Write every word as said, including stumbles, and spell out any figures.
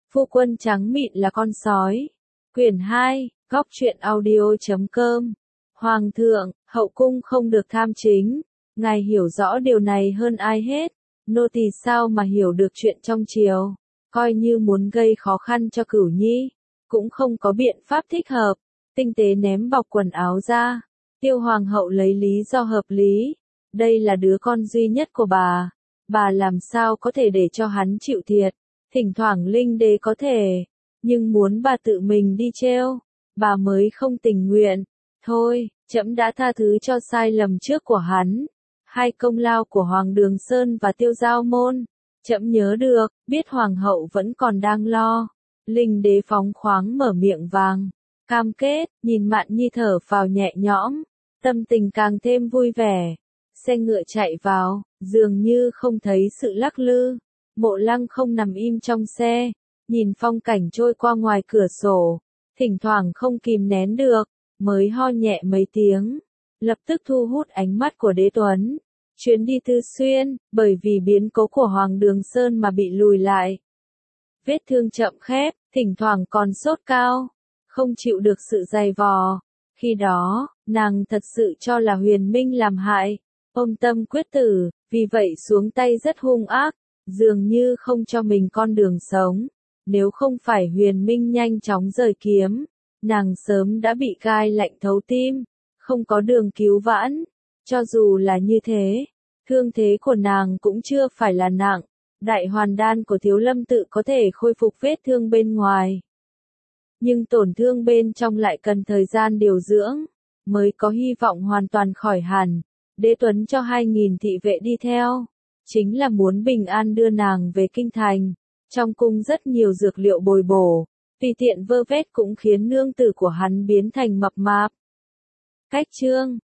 Phu quân trắng mịn là con sói. Quyển hai, góc truyện audio chấm com. Hoàng thượng, hậu cung không được tham chính. Ngài hiểu rõ điều này hơn ai hết. Nô tỳ sao mà hiểu được chuyện trong triều. Coi như muốn gây khó khăn cho Cửu Nhi, cũng không có biện pháp thích hợp. Tinh tế ném bọc quần áo ra. Tiêu hoàng hậu lấy lý do hợp lý. Đây là đứa con duy nhất của bà. Bà làm sao có thể để cho hắn chịu thiệt. Thỉnh thoảng linh đế có thể, nhưng muốn bà tự mình đi treo, bà mới không tình nguyện. Thôi, trẫm đã tha thứ cho sai lầm trước của hắn. Hai công lao của Hoàng Đường Sơn và Tiêu Giao Môn, trẫm nhớ được, biết hoàng hậu vẫn còn đang lo. Linh đế phóng khoáng mở miệng vàng, cam kết, nhìn Mạn Nhi thở phào nhẹ nhõm, tâm tình càng thêm vui vẻ. Xe ngựa chạy vào, dường như không thấy sự lắc lư. Mộ Lăng không nằm im trong xe, nhìn phong cảnh trôi qua ngoài cửa sổ, thỉnh thoảng không kìm nén được, mới ho nhẹ mấy tiếng, lập tức thu hút ánh mắt của Đế Tuấn. Chuyến đi Tư Xuyên, bởi vì biến cố của Hoàng Đường Sơn mà bị lùi lại. Vết thương chậm khép, thỉnh thoảng còn sốt cao, không chịu được sự dày vò. Khi đó, nàng thật sự cho là Huyền Minh làm hại, ôm tâm quyết tử, vì vậy xuống tay rất hung ác. Dường như không cho mình con đường sống. Nếu không phải Huyền Minh nhanh chóng rời kiếm, nàng sớm đã bị gai lạnh thấu tim, không có đường cứu vãn. Cho dù là như thế, thương thế của nàng cũng chưa phải là nặng. Đại hoàn đan của Thiếu Lâm tự có thể khôi phục vết thương bên ngoài, nhưng tổn thương bên trong lại cần thời gian điều dưỡng, mới có hy vọng hoàn toàn khỏi hẳn. Đế Tuấn cho hai nghìn thị vệ đi theo, chính là muốn bình an đưa nàng về kinh thành. Trong cung rất nhiều dược liệu bồi bổ, tùy tiện vơ vét cũng khiến nương tử của hắn biến thành mập mạp. Cách chương